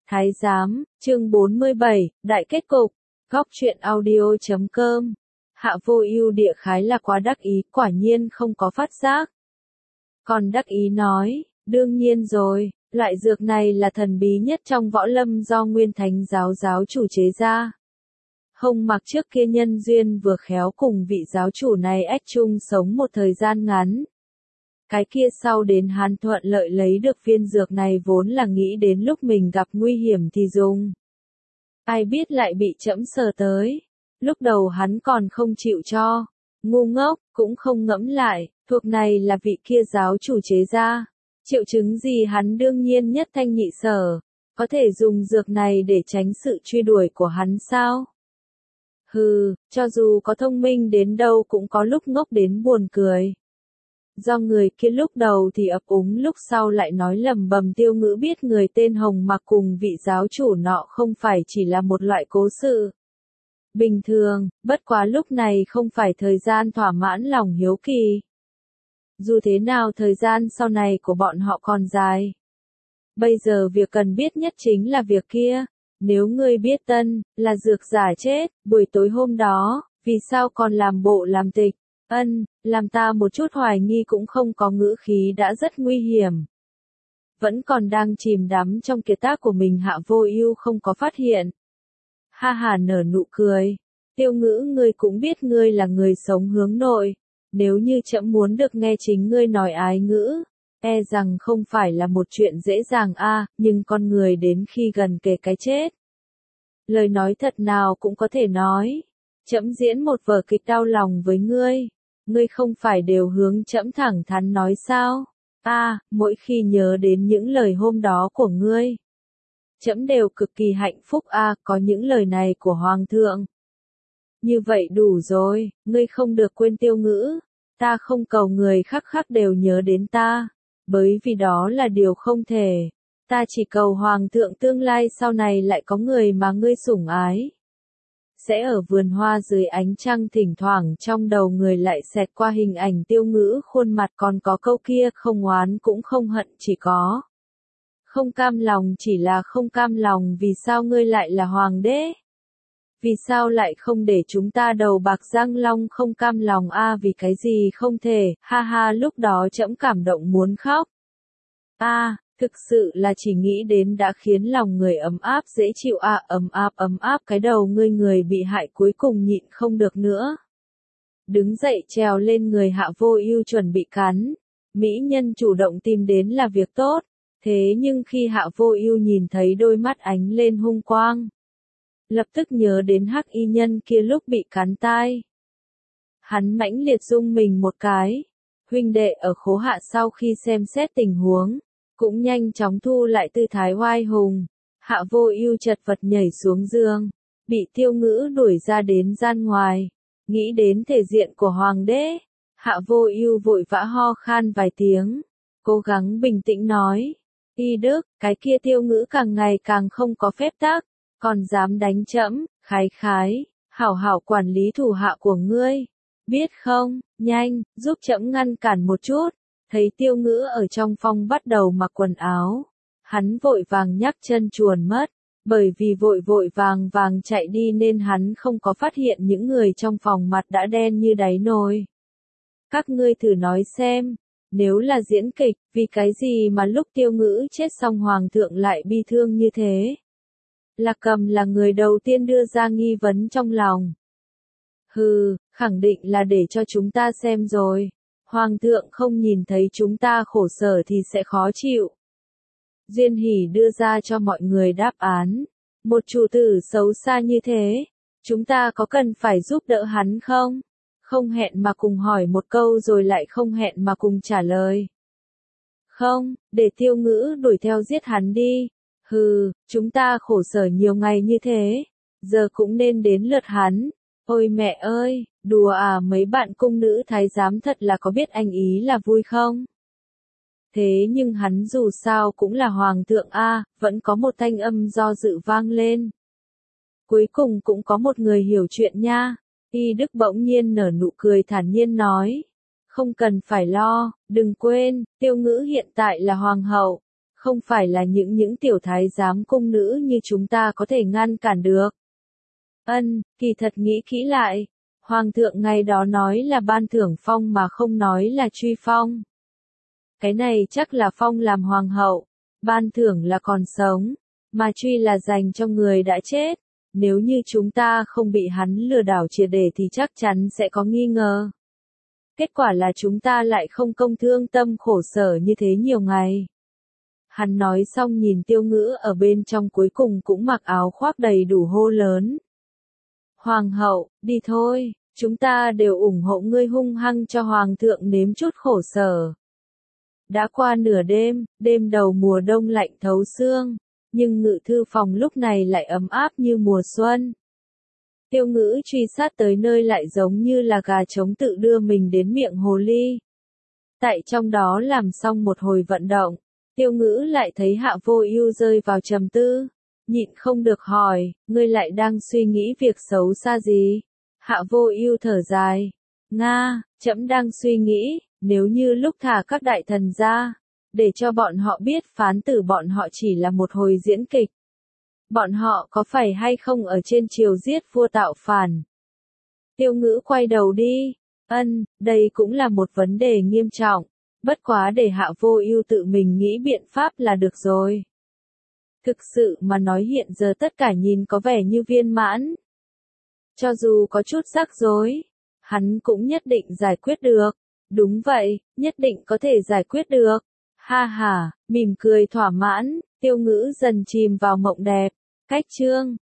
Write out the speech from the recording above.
Thái giám, chương 47, đại kết cục. Góc truyện audio.com. Hạ Vô Ưu địa khái là quá đắc ý, quả nhiên không có phát giác. Còn đắc ý nói, đương nhiên rồi, loại dược này là thần bí nhất trong võ lâm do Nguyên Thánh giáo giáo chủ chế ra. Hồng Mặc trước kia nhân duyên vừa khéo cùng vị giáo chủ này ách chung sống một thời gian ngắn. Cái kia sau đến hắn thuận lợi lấy được viên dược này vốn là nghĩ đến lúc mình gặp nguy hiểm thì dùng. Ai biết lại bị trẫm sờ tới. Lúc đầu hắn còn không chịu cho. Ngu ngốc, cũng không ngẫm lại, thuộc này là vị kia giáo chủ chế ra. Triệu chứng gì hắn đương nhiên nhất thanh nhị sở. Có thể dùng dược này để tránh sự truy đuổi của hắn sao? Hừ, cho dù có thông minh đến đâu cũng có lúc ngốc đến buồn cười. Do người kia lúc đầu thì ấp úng lúc sau lại nói lầm bầm Tiêu Ngữ biết người tên Hồng Mặc cùng vị giáo chủ nọ không phải chỉ là một loại cố sự bình thường, bất quá lúc này không phải thời gian thỏa mãn lòng hiếu kỳ. Dù thế nào thời gian sau này của bọn họ còn dài. Bây giờ việc cần biết nhất chính là việc kia. Nếu ngươi biết Tân là dược giả chết, buổi tối hôm đó, vì sao còn làm bộ làm tịch? Làm ta một chút hoài nghi cũng không có ngữ khí đã rất nguy hiểm. Vẫn còn đang chìm đắm trong kiệt tác của mình Hạ Vô Ưu không có phát hiện. Ha ha nở nụ cười. Tiêu Ngữ ngươi cũng biết ngươi là người sống hướng nội. Nếu như trẫm muốn được nghe chính ngươi nói ái ngữ, e rằng không phải là một chuyện dễ dàng nhưng con người đến khi gần kề cái chết. Lời nói thật nào cũng có thể nói. Trẫm diễn một vở kịch đau lòng với ngươi. Ngươi không phải đều hướng trẫm thẳng thắn nói sao? Mỗi khi nhớ đến những lời hôm đó của ngươi, trẫm đều cực kỳ hạnh phúc có những lời này của Hoàng thượng. Như vậy đủ rồi, ngươi không được quên Tiêu Ngữ. Ta không cầu người khác đều nhớ đến ta, bởi vì đó là điều không thể. Ta chỉ cầu Hoàng thượng tương lai sau này lại có người mà ngươi sủng ái. Sẽ ở vườn hoa dưới ánh trăng thỉnh thoảng trong đầu người lại xẹt qua hình ảnh Tiêu Ngữ khuôn mặt còn có câu kia không oán cũng không hận chỉ có. Không cam lòng chỉ là không cam lòng vì sao ngươi lại là hoàng đế? Vì sao lại không để chúng ta đầu bạc răng long không cam lòng vì cái gì không thể, ha ha lúc đó trẫm cảm động muốn khóc. Thực sự là chỉ nghĩ đến đã khiến lòng người ấm áp dễ chịu ấm áp cái đầu người bị hại cuối cùng nhịn không được nữa. Đứng dậy trèo lên người Hạ Vô Ưu chuẩn bị cắn. Mỹ nhân chủ động tìm đến là việc tốt, thế nhưng khi Hạ Vô Ưu nhìn thấy đôi mắt ánh lên hung quang, lập tức nhớ đến Hắc y nhân kia lúc bị cắn tai. Hắn mãnh liệt rung mình một cái. Huynh đệ ở Khố Hạ sau khi xem xét tình huống, cũng nhanh chóng thu lại tư thái oai hùng. Hạ Vô Ưu chật vật nhảy xuống giường, bị Tiêu Ngữ đuổi ra đến gian ngoài. Nghĩ đến thể diện của hoàng đế, Hạ Vô Ưu vội vã ho khan vài tiếng, cố gắng bình tĩnh nói: "Y Đức, cái kia Tiêu Ngữ càng ngày càng không có phép tắc, còn dám đánh trẫm, khái, hảo hảo quản lý thủ hạ của ngươi, biết không? Nhanh, giúp trẫm ngăn cản một chút." Thấy Tiêu Ngữ ở trong phòng bắt đầu mặc quần áo, hắn vội vàng nhắc chân chuồn mất, bởi vì vội vàng chạy đi nên hắn không có phát hiện những người trong phòng mặt đã đen như đáy nồi. Các ngươi thử nói xem, nếu là diễn kịch, vì cái gì mà lúc Tiêu Ngữ chết xong Hoàng thượng lại bi thương như thế? Lạc Cầm là người đầu tiên đưa ra nghi vấn trong lòng. Khẳng định là để cho chúng ta xem rồi. Hoàng thượng không nhìn thấy chúng ta khổ sở thì sẽ khó chịu. Duyên Hỷ đưa ra cho mọi người đáp án. Một chủ tử xấu xa như thế, chúng ta có cần phải giúp đỡ hắn không? Không hẹn mà cùng hỏi một câu rồi lại không hẹn mà cùng trả lời. Không, để Tiêu Ngữ đuổi theo giết hắn đi. Chúng ta khổ sở nhiều ngày như thế, giờ cũng nên đến lượt hắn. Ôi mẹ ơi, đùa mấy bạn cung nữ thái giám thật là có biết anh ý là vui không? Thế nhưng hắn dù sao cũng là hoàng thượng vẫn có một thanh âm do dự vang lên. Cuối cùng cũng có một người hiểu chuyện nha. Y Đức bỗng nhiên nở nụ cười thản nhiên nói. Không cần phải lo, đừng quên, Tiêu Ngữ hiện tại là hoàng hậu. Không phải là những tiểu thái giám cung nữ như chúng ta có thể ngăn cản được. Kỳ thật nghĩ kỹ lại. Hoàng thượng ngày đó nói là ban thưởng phong mà không nói là truy phong. Cái này chắc là phong làm hoàng hậu. Ban thưởng là còn sống. Mà truy là dành cho người đã chết. Nếu như chúng ta không bị hắn lừa đảo triệt để thì chắc chắn sẽ có nghi ngờ. Kết quả là chúng ta lại không công thương tâm khổ sở như thế nhiều ngày. Hắn nói xong nhìn Tiêu Ngữ ở bên trong cuối cùng cũng mặc áo khoác đầy đủ hô lớn. Hoàng hậu, đi thôi, chúng ta đều ủng hộ ngươi hung hăng cho hoàng thượng nếm chút khổ sở. Đã qua nửa đêm, đêm đầu mùa đông lạnh thấu xương, nhưng ngự thư phòng lúc này lại ấm áp như mùa xuân. Tiêu Ngữ truy sát tới nơi lại giống như là gà trống tự đưa mình đến miệng hồ ly. Tại trong đó làm xong một hồi vận động, Tiêu Ngữ lại thấy Hạ Vô Ưu rơi vào trầm tư, nhịn không được hỏi, ngươi lại đang suy nghĩ việc xấu xa gì? Hạ Vô Ưu thở dài, Nga, trẫm đang suy nghĩ, nếu như lúc thả các đại thần ra, để cho bọn họ biết phán tử bọn họ chỉ là một hồi diễn kịch. Bọn họ có phải hay không ở trên triều giết vua tạo phản? Tiêu Ngữ quay đầu đi, đây cũng là một vấn đề nghiêm trọng, bất quá để Hạ Vô Ưu tự mình nghĩ biện pháp là được rồi. Thực sự mà nói hiện giờ tất cả nhìn có vẻ như viên mãn. Cho dù có chút rắc rối, hắn cũng nhất định giải quyết được. Đúng vậy, nhất định có thể giải quyết được. Ha ha, mỉm cười thỏa mãn, Tiêu Ngữ dần chìm vào mộng đẹp. Cách chương